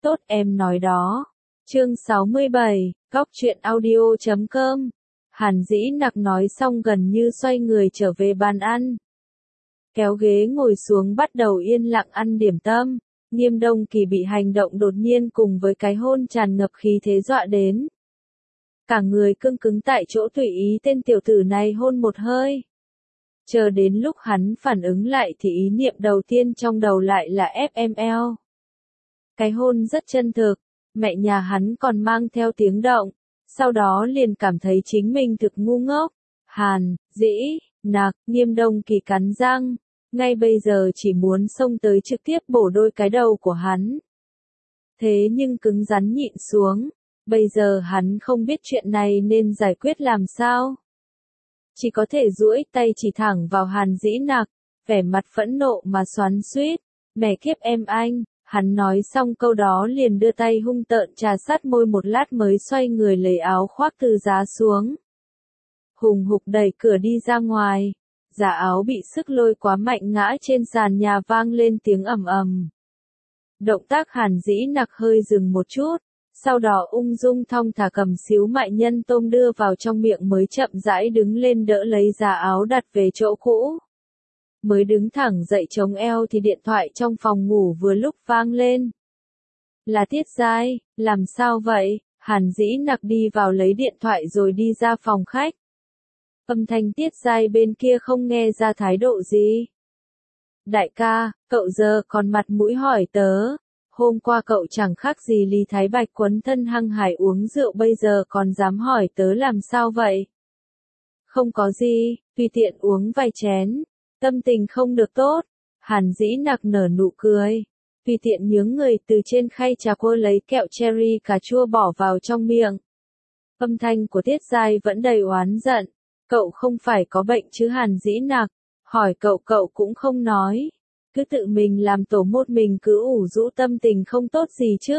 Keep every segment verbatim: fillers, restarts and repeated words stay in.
Tốt em nói đó. Chương sáu mươi bảy, góc truyện audio chấm com. Hàn Dĩ Nặc nói xong gần như xoay người trở về bàn ăn. Kéo ghế ngồi xuống bắt đầu yên lặng ăn điểm tâm. Nghiêm Đông Kỳ bị hành động đột nhiên cùng với cái hôn tràn ngập khí thế dọa đến. Cả người cương cứng tại chỗ tùy ý tên tiểu tử này hôn một hơi. Chờ đến lúc hắn phản ứng lại thì ý niệm đầu tiên trong đầu lại là ép em lờ. Cái hôn rất chân thực, mẹ nhà hắn còn mang theo tiếng động, sau đó liền cảm thấy chính mình thực ngu ngốc. Hàn Dĩ Nặc, Nghiêm Đông Kỳ cắn răng, ngay bây giờ chỉ muốn xông tới trực tiếp bổ đôi cái đầu của hắn. Thế nhưng cứng rắn nhịn xuống, bây giờ hắn không biết chuyện này nên giải quyết làm sao. Chỉ có thể duỗi tay chỉ thẳng vào Hàn Dĩ Nặc, vẻ mặt phẫn nộ mà xoắn xuýt, mẹ kiếp em anh. Hắn nói xong câu đó liền đưa tay hung tợn trà sát môi một lát mới xoay người lấy áo khoác từ giá xuống. Hùng hục đẩy cửa đi ra ngoài, giá áo bị sức lôi quá mạnh ngã trên sàn nhà vang lên tiếng ầm ầm. Động tác Hàn Dĩ Nặc hơi dừng một chút, sau đó ung dung thong thả cầm xíu mại nhân tôm đưa vào trong miệng mới chậm rãi đứng lên đỡ lấy giá áo đặt về chỗ cũ. Mới đứng thẳng dậy chống eo thì điện thoại trong phòng ngủ vừa lúc vang lên. Là Tiết Giai, làm sao vậy? Hàn Dĩ Nặc đi vào lấy điện thoại rồi đi ra phòng khách. Âm thanh Tiết Giai bên kia không nghe ra thái độ gì. Đại ca, cậu giờ còn mặt mũi hỏi tớ. Hôm qua cậu chẳng khác gì Lý Thái Bạch quấn thân hăng hải uống rượu bây giờ còn dám hỏi tớ làm sao vậy? Không có gì, tùy tiện uống vài chén. Tâm tình không được tốt, Hàn Dĩ Nặc nở nụ cười, tùy tiện nhướng người từ trên khay trà cô lấy kẹo cherry cà chua bỏ vào trong miệng. Âm thanh của Tiết Giai vẫn đầy oán giận, cậu không phải có bệnh chứ Hàn Dĩ Nặc, hỏi cậu cậu cũng không nói, cứ tự mình làm tổ một mình cứ ủ rũ tâm tình không tốt gì chứ.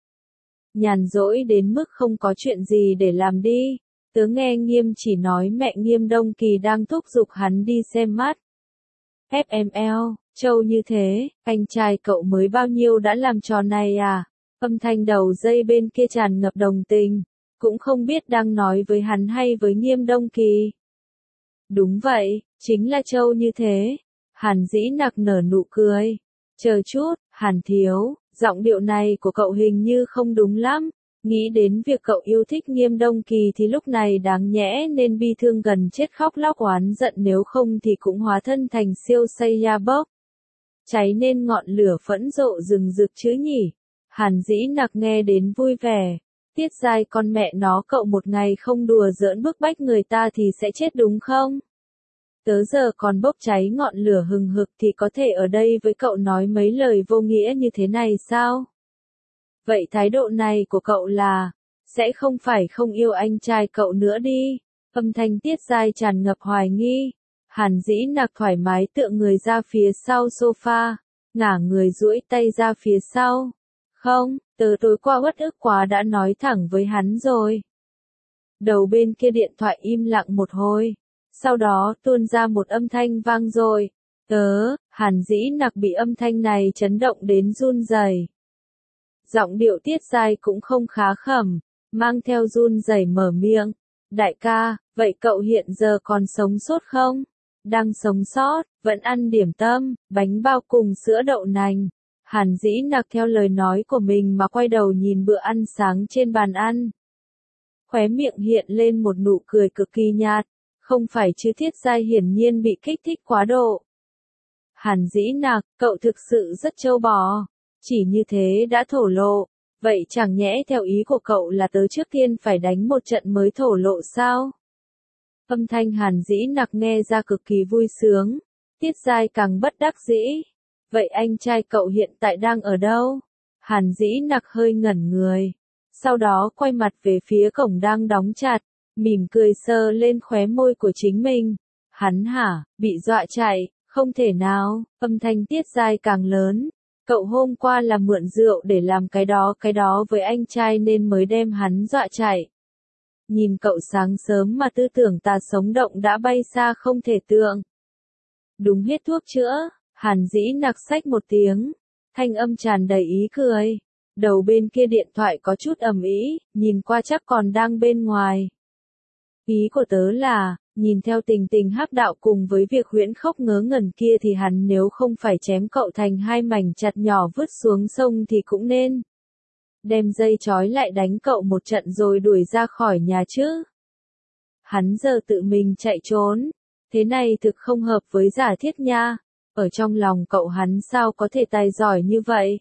Nhàn rỗi đến mức không có chuyện gì để làm đi, tớ nghe Nghiêm chỉ nói mẹ Nghiêm Đông Kỳ đang thúc giục hắn đi xem mắt. ép em lờ, trâu như thế, anh trai cậu mới bao nhiêu đã làm trò này à? Âm thanh đầu dây bên kia tràn ngập đồng tình, cũng không biết đang nói với hắn hay với Nghiêm Đông Kỳ. Đúng vậy, chính là trâu như thế. Hàn Dĩ Nặc nở nụ cười. Chờ chút, Hàn thiếu, giọng điệu này của cậu hình như không đúng lắm. Nghĩ đến việc cậu yêu thích Nghiêm Đông Kỳ thì lúc này đáng nhẽ nên bi thương gần chết khóc lóc oán giận nếu không thì cũng hóa thân thành siêu Saiya bốc. Cháy nên ngọn lửa phẫn rộ rừng rực chứ nhỉ. Hàn Dĩ Nặc nghe đến vui vẻ. Tiết Giai con mẹ nó cậu một ngày không đùa giỡn bức bách người ta thì sẽ chết đúng không? Tớ giờ còn bốc cháy ngọn lửa hừng hực thì có thể ở đây với cậu nói mấy lời vô nghĩa như thế này sao? Vậy thái độ này của cậu là, sẽ không phải không yêu anh trai cậu nữa đi. Âm thanh Tiết Giai tràn ngập hoài nghi. Hàn Dĩ Nặc thoải mái tựa người ra phía sau sofa, ngả người duỗi tay ra phía sau. Không, tớ tối qua uất ức quá đã nói thẳng với hắn rồi. Đầu bên kia điện thoại im lặng một hồi, sau đó tuôn ra một âm thanh vang rồi. Tớ, Hàn Dĩ Nặc bị âm thanh này chấn động đến run rẩy. Giọng điệu Tiết Giai cũng không khá khẩm, mang theo run rẩy mở miệng. Đại ca, vậy cậu hiện giờ còn sống sót không? Đang sống sót, vẫn ăn điểm tâm, bánh bao cùng sữa đậu nành. Hàn Dĩ Nặc theo lời nói của mình mà quay đầu nhìn bữa ăn sáng trên bàn ăn. Khóe miệng hiện lên một nụ cười cực kỳ nhạt, không phải chứ Tiết Giai hiển nhiên bị kích thích quá độ. Hàn Dĩ Nặc, cậu thực sự rất trâu bò. Chỉ như thế đã thổ lộ, vậy chẳng nhẽ theo ý của cậu là tớ trước tiên phải đánh một trận mới thổ lộ sao? Âm thanh Hàn Dĩ Nặc nghe ra cực kỳ vui sướng, Tiết Giai càng bất đắc dĩ. Vậy anh trai cậu hiện tại đang ở đâu? Hàn Dĩ Nặc hơi ngẩn người, sau đó quay mặt về phía cổng đang đóng chặt, mỉm cười sờ lên khóe môi của chính mình. Hắn hả, bị dọa chạy, không thể nào, âm thanh Tiết Giai càng lớn. Cậu hôm qua là mượn rượu để làm cái đó cái đó với anh trai nên mới đem hắn dọa chạy. Nhìn cậu sáng sớm mà tư tưởng ta sống động đã bay xa không thể tưởng. Đúng hết thuốc chữa, Hàn Dĩ Nặc xách một tiếng, thanh âm tràn đầy ý cười. Đầu bên kia điện thoại có chút ầm ĩ, nhìn qua chắc còn đang bên ngoài. Ý của tớ là, nhìn theo tình tình hắc đạo cùng với việc huyễn khóc ngớ ngẩn kia thì hắn nếu không phải chém cậu thành hai mảnh chặt nhỏ vứt xuống sông thì cũng nên đem dây trói lại đánh cậu một trận rồi đuổi ra khỏi nhà chứ. Hắn giờ tự mình chạy trốn, thế này thực không hợp với giả thiết nha, ở trong lòng cậu hắn sao có thể tài giỏi như vậy.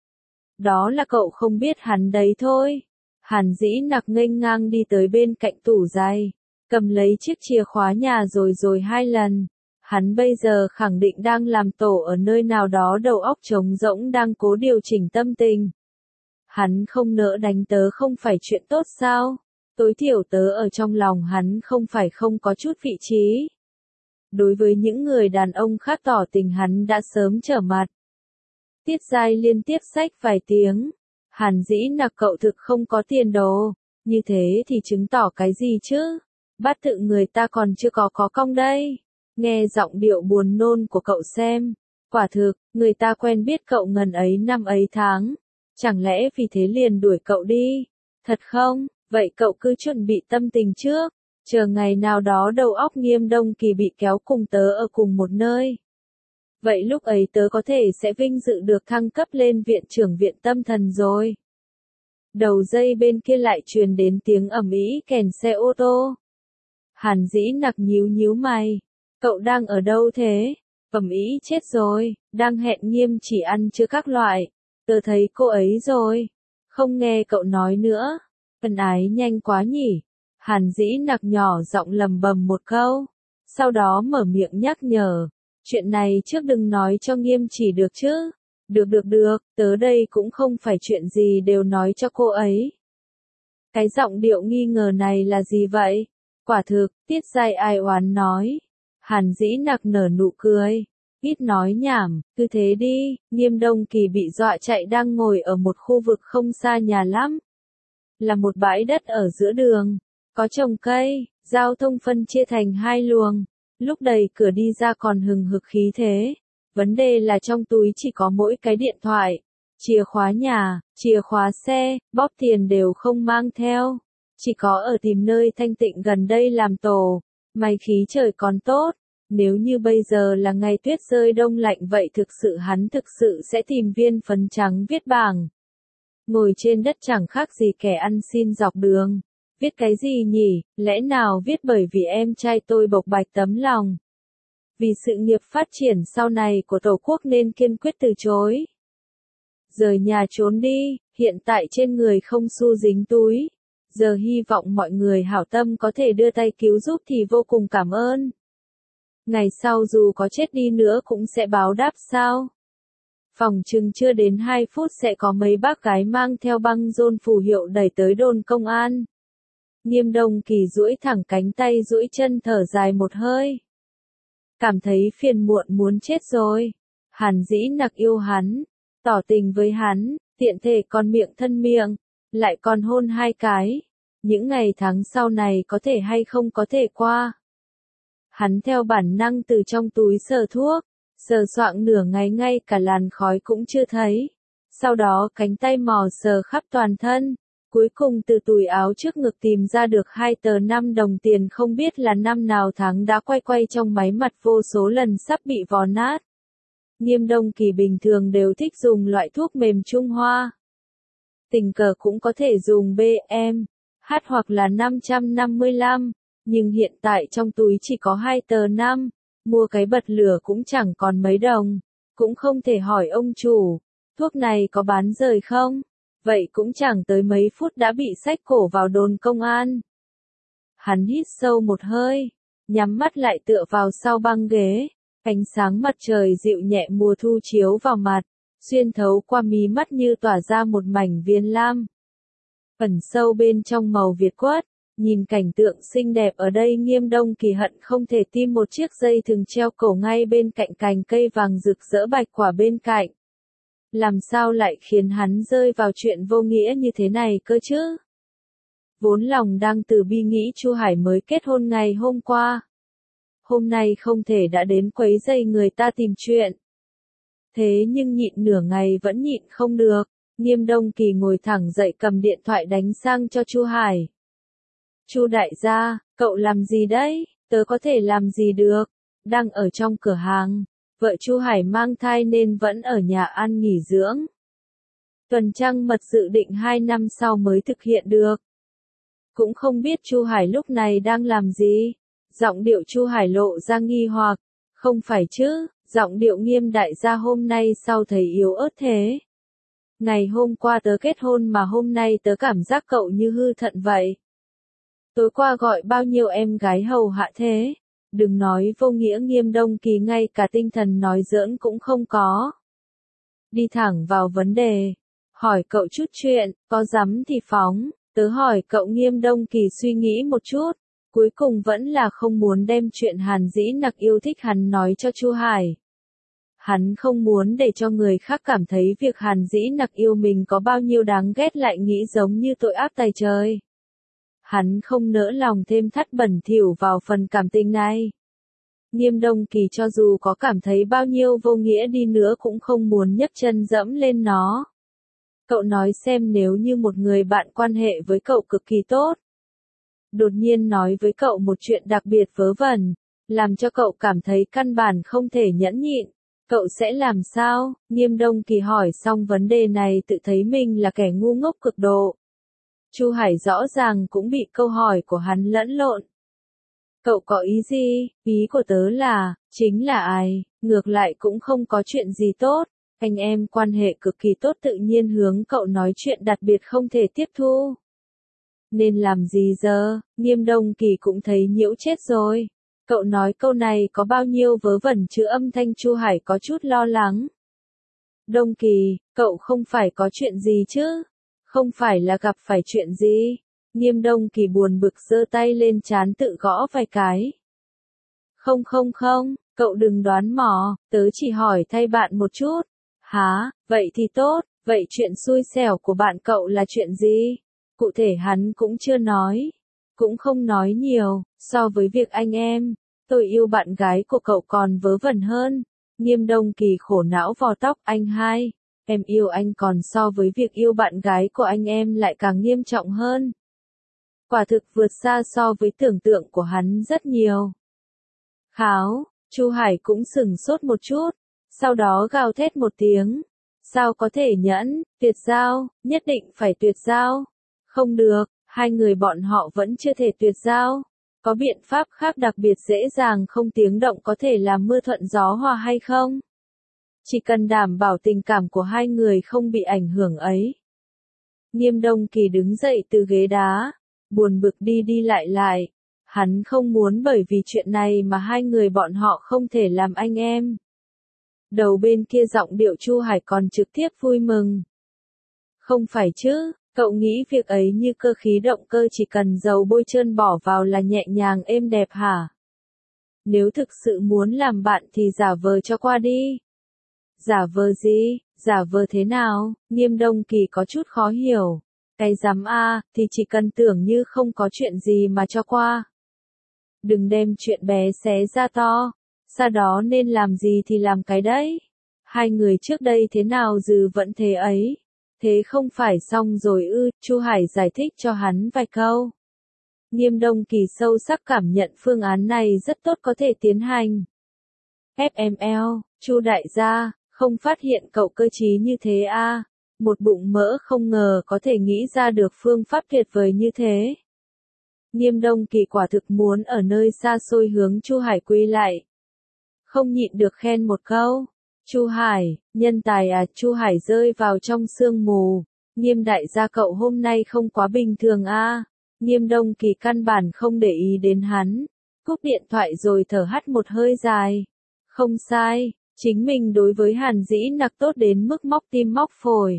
Đó là cậu không biết hắn đấy thôi. Hàn Dĩ Nặc nghênh ngang đi tới bên cạnh tủ giày, cầm lấy chiếc chìa khóa nhà rồi rồi hai lần. Hắn bây giờ khẳng định đang làm tổ ở nơi nào đó đầu óc trống rỗng đang cố điều chỉnh tâm tình. Hắn không nỡ đánh tớ không phải chuyện tốt sao? Tối thiểu tớ ở trong lòng hắn không phải không có chút vị trí. Đối với những người đàn ông khác tỏ tình hắn đã sớm trở mặt. Tiết Giai liên tiếp xách vài tiếng. Hàn Dĩ Nặc cậu thực không có tiền đồ. Như thế thì chứng tỏ cái gì chứ? Bát tự người ta còn chưa có có cong đây. Nghe giọng điệu buồn nôn của cậu xem. Quả thực, người ta quen biết cậu ngần ấy năm ấy tháng. Chẳng lẽ vì thế liền đuổi cậu đi? Thật không? Vậy cậu cứ chuẩn bị tâm tình trước. Chờ ngày nào đó đầu óc Nghiêm Đông Kỳ bị kéo cùng tớ ở cùng một nơi. Vậy lúc ấy tớ có thể sẽ vinh dự được thăng cấp lên viện trưởng viện tâm thần rồi. Đầu dây bên kia lại truyền đến tiếng ầm ĩ kèn xe ô tô. Hàn Dĩ Nặc nhíu nhíu mày. Cậu đang ở đâu thế? Ầm ĩ chết rồi, đang hẹn Nghiêm Chỉ ăn chưa các loại. Tớ thấy cô ấy rồi. Không nghe cậu nói nữa. Ân ái nhanh quá nhỉ. Hàn Dĩ Nặc nhỏ giọng lầm bầm một câu. Sau đó mở miệng nhắc nhở. Chuyện này trước đừng nói cho Nghiêm Chỉ được chứ. Được được được, tớ đây cũng không phải chuyện gì đều nói cho cô ấy. Cái giọng điệu nghi ngờ này là gì vậy? Quả thực, Tiết Giai ai oán nói. Hàn Dĩ Nặc nở nụ cười. Ít nói nhảm, cứ thế đi. Nghiêm Đông Kỳ bị dọa chạy đang ngồi ở một khu vực không xa nhà lắm. Là một bãi đất ở giữa đường. Có trồng cây, giao thông phân chia thành hai luồng. Lúc đẩy cửa đi ra còn hừng hực khí thế. Vấn đề là trong túi chỉ có mỗi cái điện thoại, chìa khóa nhà, chìa khóa xe, bóp tiền đều không mang theo. Chỉ có ở tìm nơi thanh tịnh gần đây làm tổ. May khí trời còn tốt. Nếu như bây giờ là ngày tuyết rơi đông lạnh vậy thực sự hắn thực sự sẽ tìm viên phấn trắng viết bảng. Ngồi trên đất chẳng khác gì kẻ ăn xin dọc đường. Viết cái gì nhỉ? Lẽ nào viết bởi vì em trai tôi bộc bạch tấm lòng. Vì sự nghiệp phát triển sau này của Tổ quốc nên kiên quyết từ chối. Rời nhà trốn đi, hiện tại trên người không xu dính túi. Giờ hy vọng mọi người hảo tâm có thể đưa tay cứu giúp thì vô cùng cảm ơn. Ngày sau dù có chết đi nữa cũng sẽ báo đáp sao? Phòng chừng chưa đến hai phút sẽ có mấy bác gái mang theo băng rôn phù hiệu đẩy tới đồn công an. Nghiêm Đông Kỳ duỗi thẳng cánh tay duỗi chân thở dài một hơi. Cảm thấy phiền muộn muốn chết rồi. Hàn Dĩ Nặc yêu hắn, tỏ tình với hắn, tiện thể còn miệng thân miệng, lại còn hôn hai cái. Những ngày tháng sau này có thể hay không có thể qua. Hắn theo bản năng từ trong túi sờ thuốc, sờ soạng nửa ngày ngay cả làn khói cũng chưa thấy. Sau đó cánh tay mò sờ khắp toàn thân. Cuối cùng từ túi áo trước ngực tìm ra được hai tờ năm đồng tiền không biết là năm nào tháng đã quay quay trong máy mặt vô số lần sắp bị vò nát. Nghiêm Đông Kỳ bình thường đều thích dùng loại thuốc mềm Trung Hoa. Tình cờ cũng có thể dùng bê em, hát hoặc là năm trăm năm mươi lăm, nhưng hiện tại trong túi chỉ có hai tờ năm, mua cái bật lửa cũng chẳng còn mấy đồng, cũng không thể hỏi ông chủ, thuốc này có bán rời không? Vậy cũng chẳng tới mấy phút đã bị xách cổ vào đồn công an. Hắn hít sâu một hơi, nhắm mắt lại tựa vào sau băng ghế, ánh sáng mặt trời dịu nhẹ mùa thu chiếu vào mặt, xuyên thấu qua mí mắt như tỏa ra một mảnh viên lam. Ẩn sâu bên trong màu việt quất, nhìn cảnh tượng xinh đẹp ở đây Nghiêm Đông Kỳ hận không thể tim một chiếc dây thừng treo cổ ngay bên cạnh cành cây vàng rực rỡ bạch quả bên cạnh. Làm sao lại khiến hắn rơi vào chuyện vô nghĩa như thế này cơ chứ? Vốn lòng đang từ bi nghĩ Chu Hải mới kết hôn ngày hôm qua. Hôm nay không thể đã đến quấy rầy người ta tìm chuyện. Thế nhưng nhịn nửa ngày vẫn nhịn không được. Nghiêm Đông Kỳ ngồi thẳng dậy cầm điện thoại đánh sang cho Chu Hải. Chu đại gia, cậu làm gì đấy? Tớ có thể làm gì được? Đang ở trong cửa hàng. Vợ Chu Hải mang thai nên vẫn ở nhà ăn nghỉ dưỡng. Tuần trăng mật dự định hai năm sau mới thực hiện được. Cũng không biết Chu Hải lúc này đang làm gì. Giọng điệu Chu Hải lộ ra nghi hoặc. Không phải chứ, giọng điệu Nghiêm đại gia hôm nay sao thấy yếu ớt thế? Ngày hôm qua tớ kết hôn mà hôm nay tớ cảm giác cậu như hư thận vậy. Tối qua gọi bao nhiêu em gái hầu hạ thế? Đừng nói vô nghĩa. Nghiêm Đông Kỳ ngay cả tinh thần nói giỡn cũng không có. Đi thẳng vào vấn đề. Hỏi cậu chút chuyện, có dám thì phóng. Tớ hỏi cậu. Nghiêm Đông Kỳ suy nghĩ một chút. Cuối cùng vẫn là không muốn đem chuyện Hàn Dĩ Nặc yêu thích hắn nói cho Chu Hải. Hắn không muốn để cho người khác cảm thấy việc Hàn Dĩ Nặc yêu mình có bao nhiêu đáng ghét lại nghĩ giống như tội ác tày trời. Hắn không nỡ lòng thêm thắt bẩn thỉu vào phần cảm tình này. Nghiêm Đông Kỳ cho dù có cảm thấy bao nhiêu vô nghĩa đi nữa cũng không muốn nhấc chân dẫm lên nó. Cậu nói xem, nếu như một người bạn quan hệ với cậu cực kỳ tốt, đột nhiên nói với cậu một chuyện đặc biệt vớ vẩn, làm cho cậu cảm thấy căn bản không thể nhẫn nhịn, cậu sẽ làm sao? Nghiêm Đông Kỳ hỏi xong vấn đề này tự thấy mình là kẻ ngu ngốc cực độ. Chu Hải rõ ràng cũng bị câu hỏi của hắn lẫn lộn. Cậu có ý gì? Ý của tớ là, chính là ai, ngược lại cũng không có chuyện gì tốt, anh em quan hệ cực kỳ tốt tự nhiên hướng cậu nói chuyện đặc biệt không thể tiếp thu. Nên làm gì giờ? Nghiêm Đông Kỳ cũng thấy nhiễu chết rồi. Cậu nói câu này có bao nhiêu vớ vẩn chứ? Âm thanh Chu Hải có chút lo lắng. Đông Kỳ, cậu không phải có chuyện gì chứ? Không phải là gặp phải chuyện gì? Nghiêm Đông Kỳ buồn bực giơ tay lên trán tự gõ vài cái. Không không không, cậu đừng đoán mò, tớ chỉ hỏi thay bạn một chút. Hả, vậy thì tốt, vậy chuyện xui xẻo của bạn cậu là chuyện gì? Cụ thể hắn cũng chưa nói, cũng không nói nhiều, so với việc anh em, tôi yêu bạn gái của cậu còn vớ vẩn hơn. Nghiêm Đông Kỳ khổ não vò tóc. Anh hai, em yêu anh còn so với việc yêu bạn gái của anh em lại càng nghiêm trọng hơn. Quả thực vượt xa so với tưởng tượng của hắn rất nhiều. Kháo, Chu Hải cũng sửng sốt một chút, sau đó gào thét một tiếng. Sao có thể nhẫn, tuyệt giao, nhất định phải tuyệt giao. Không được, hai người bọn họ vẫn chưa thể tuyệt giao. Có biện pháp khác đặc biệt dễ dàng không tiếng động có thể làm mưa thuận gió hòa hay không? Chỉ cần đảm bảo tình cảm của hai người không bị ảnh hưởng ấy. Nghiêm Đông Kỳ đứng dậy từ ghế đá, buồn bực đi đi lại lại. Hắn không muốn bởi vì chuyện này mà hai người bọn họ không thể làm anh em. Đầu bên kia giọng điệu Chu Hải còn trực tiếp vui mừng. Không phải chứ, cậu nghĩ việc ấy như cơ khí động cơ chỉ cần dầu bôi trơn bỏ vào là nhẹ nhàng êm đẹp hả? Nếu thực sự muốn làm bạn thì giả vờ cho qua đi. Giả vờ gì? Giả vờ thế nào? Nghiêm Đông Kỳ có chút khó hiểu. Cái dám a, thì chỉ cần tưởng như không có chuyện gì mà cho qua. Đừng đem chuyện bé xé ra to. Sau đó nên làm gì thì làm cái đấy. Hai người trước đây thế nào dừ vẫn thế ấy. Thế không phải xong rồi ư? Chu Hải giải thích cho hắn vài câu. Nghiêm Đông Kỳ sâu sắc cảm nhận phương án này rất tốt có thể tiến hành. ép em lờ, Chu đại gia, không phát hiện cậu cơ trí như thế a, một bụng mỡ không ngờ có thể nghĩ ra được phương pháp tuyệt vời như thế. Nghiêm Đông Kỳ quả thực muốn ở nơi xa xôi hướng Chu Hải quy lại. Không nhịn được khen một câu. Chu Hải, nhân tài à? Chu Hải rơi vào trong sương mù. Nghiêm đại gia cậu hôm nay không quá bình thường a. Nghiêm Đông Kỳ căn bản không để ý đến hắn. Cúp điện thoại rồi thở hắt một hơi dài. Không sai, chính mình đối với Hàn Dĩ Nặc tốt đến mức móc tim móc phổi.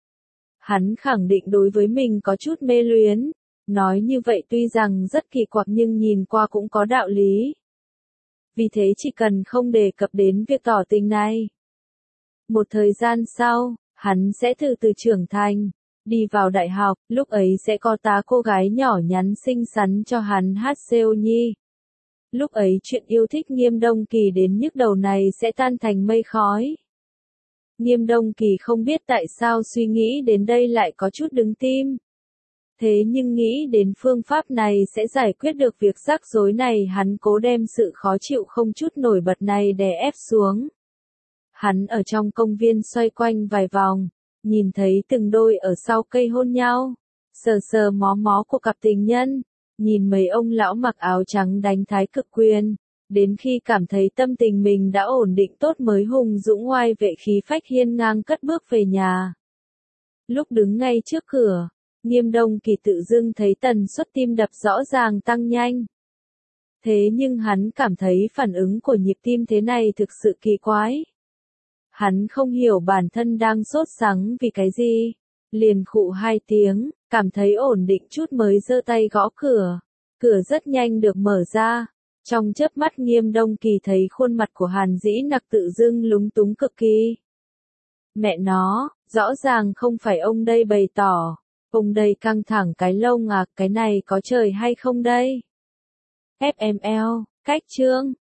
Hắn khẳng định đối với mình có chút mê luyến. Nói như vậy tuy rằng rất kỳ quặc nhưng nhìn qua cũng có đạo lý. Vì thế chỉ cần không đề cập đến việc tỏ tình này. Một thời gian sau, hắn sẽ từ từ trưởng thành, đi vào đại học, lúc ấy sẽ có tá cô gái nhỏ nhắn xinh xắn cho hắn hát xêu nhi. Lúc ấy chuyện yêu thích Nghiêm Đông Kỳ đến nhức đầu này sẽ tan thành mây khói. Nghiêm Đông Kỳ không biết tại sao suy nghĩ đến đây lại có chút đứng tim. Thế nhưng nghĩ đến phương pháp này sẽ giải quyết được việc rắc rối này, hắn cố đem sự khó chịu không chút nổi bật này đè ép xuống. Hắn ở trong công viên xoay quanh vài vòng, nhìn thấy từng đôi ở sau cây hôn nhau, sờ sờ mó mó của cặp tình nhân, nhìn mấy ông lão mặc áo trắng đánh thái cực quyền, đến khi cảm thấy tâm tình mình đã ổn định tốt mới hùng dũng oai vệ khí phách hiên ngang cất bước về nhà. Lúc đứng ngay trước cửa, Nghiêm Đông Kỳ tự dưng thấy tần suất tim đập rõ ràng tăng nhanh. Thế nhưng hắn cảm thấy phản ứng của nhịp tim thế này thực sự kỳ quái. Hắn không hiểu bản thân đang sốt sắng vì cái gì. Liền khụ hai tiếng, cảm thấy ổn định chút mới giơ tay gõ cửa. Cửa rất nhanh được mở ra. Trong chớp mắt Nghiêm Đông Kỳ thấy khuôn mặt của Hàn Dĩ Nặc tự dưng lúng túng cực kỳ. Mẹ nó, rõ ràng không phải ông đây bày tỏ. Ông đây căng thẳng cái lông à, cái này có trời hay không đây? ép em lờ, cách chương.